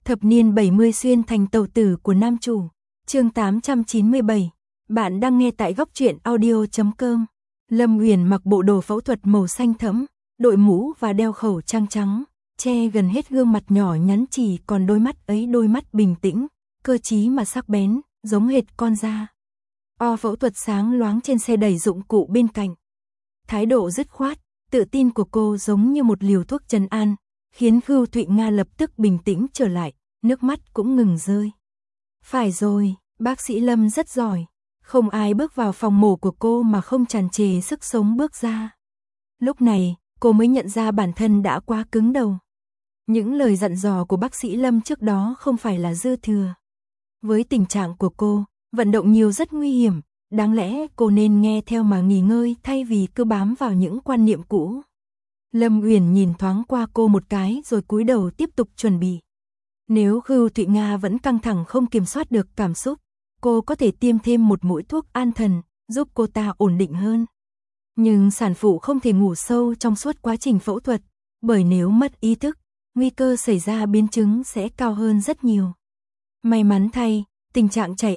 Thập niên 70 xuyên thành tàu tử của nam chủ. Chương 897. Bạn đang nghe tại góc truyện audio.com. Lâm Uyển mặc bộ đồ phẫu thuật màu xanh thẫm, đội mũ và đeo khẩu trang trắng, che gần hết gương mặt nhỏ nhắn, chỉ còn đôi mắt ấy, đôi mắt bình tĩnh, cơ trí mà sắc bén, giống hệt con da. Phẫu thuật sáng loáng trên xe đẩy dụng cụ bên cạnh. Thái độ dứt khoát, tự tin của cô giống như một liều thuốc trấn an, khiến Khưu Thụy Nga lập tức bình tĩnh trở lại, nước mắt cũng ngừng rơi. Phải rồi, bác sĩ Lâm rất giỏi, không ai bước vào phòng mổ của cô mà không tràn trề sức sống bước ra. Lúc này, cô mới nhận ra bản thân đã quá cứng đầu. Những lời dặn dò của bác sĩ Lâm trước đó không phải là dư thừa. Với tình trạng của cô, vận động nhiều rất nguy hiểm, đáng lẽ cô nên nghe theo mà nghỉ ngơi thay vì cứ bám vào những quan niệm cũ. Lâm Uyển nhìn thoáng qua cô một cái rồi cúi đầu tiếp tục chuẩn bị. Nếu Khưu Thụy Nga vẫn căng thẳng không kiểm soát được cảm xúc, cô có thể tiêm thêm một mũi thuốc an thần, giúp cô ta ổn định hơn. Nhưng sản phụ không thể ngủ sâu trong suốt quá trình phẫu thuật, bởi nếu mất ý thức, nguy cơ xảy ra biến chứng sẽ cao hơn rất nhiều. May mắn thay, tình trạng chảy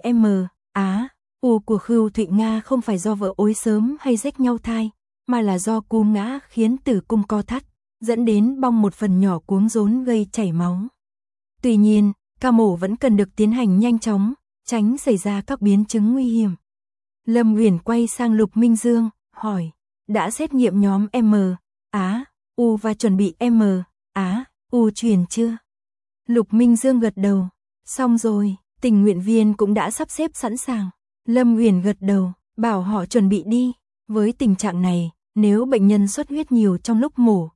U của Khưu Thụy Nga không phải do vợ ối sớm hay rách nhau thai, mà là do cú ngã khiến tử cung co thắt, dẫn đến bong một phần nhỏ cuống rốn gây chảy máu. Tuy nhiên, ca mổ vẫn cần được tiến hành nhanh chóng, tránh xảy ra các biến chứng nguy hiểm. Lâm Uyển quay sang Lục Minh Dương, hỏi, đã xét nghiệm nhóm U và chuẩn bị U truyền chưa? Lục Minh Dương gật đầu, xong rồi, tình nguyện viên cũng đã sắp xếp sẵn sàng. Lâm Uyển gật đầu, bảo họ chuẩn bị đi. Với tình trạng này, nếu bệnh nhân xuất huyết nhiều trong lúc mổ,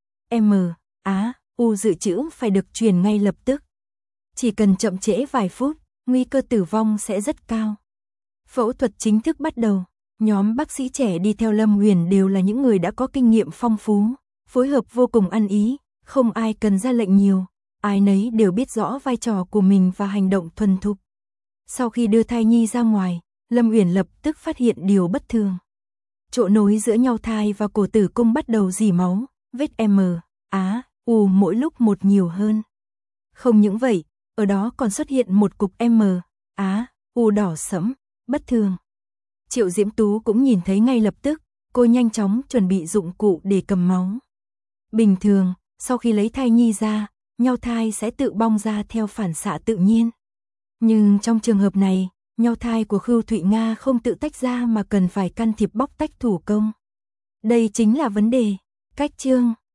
U dự trữ phải được truyền ngay lập tức. Chỉ cần chậm trễ vài phút, nguy cơ tử vong sẽ rất cao. Phẫu thuật chính thức bắt đầu. Nhóm bác sĩ trẻ đi theo Lâm Uyển đều là những người đã có kinh nghiệm phong phú, phối hợp vô cùng ăn ý, không ai cần ra lệnh nhiều, ai nấy đều biết rõ vai trò của mình và hành động thuần thục. Sau khi đưa thai nhi ra ngoài, Lâm Uyển lập tức phát hiện điều bất thường. Chỗ nối giữa nhau thai và cổ tử cung bắt đầu rỉ máu, vết U mỗi lúc một nhiều hơn. Không những vậy, ở đó còn xuất hiện một cục U đỏ sẫm, bất thường. Triệu Diễm Tú cũng nhìn thấy ngay lập tức, cô nhanh chóng chuẩn bị dụng cụ để cầm máu. Bình thường, sau khi lấy thai nhi ra, nhau thai sẽ tự bong ra theo phản xạ tự nhiên. Nhưng trong trường hợp này, nhau thai của Khưu Thụy Nga không tự tách ra mà cần phải can thiệp bóc tách thủ công. Đây chính là vấn đề. Cách chương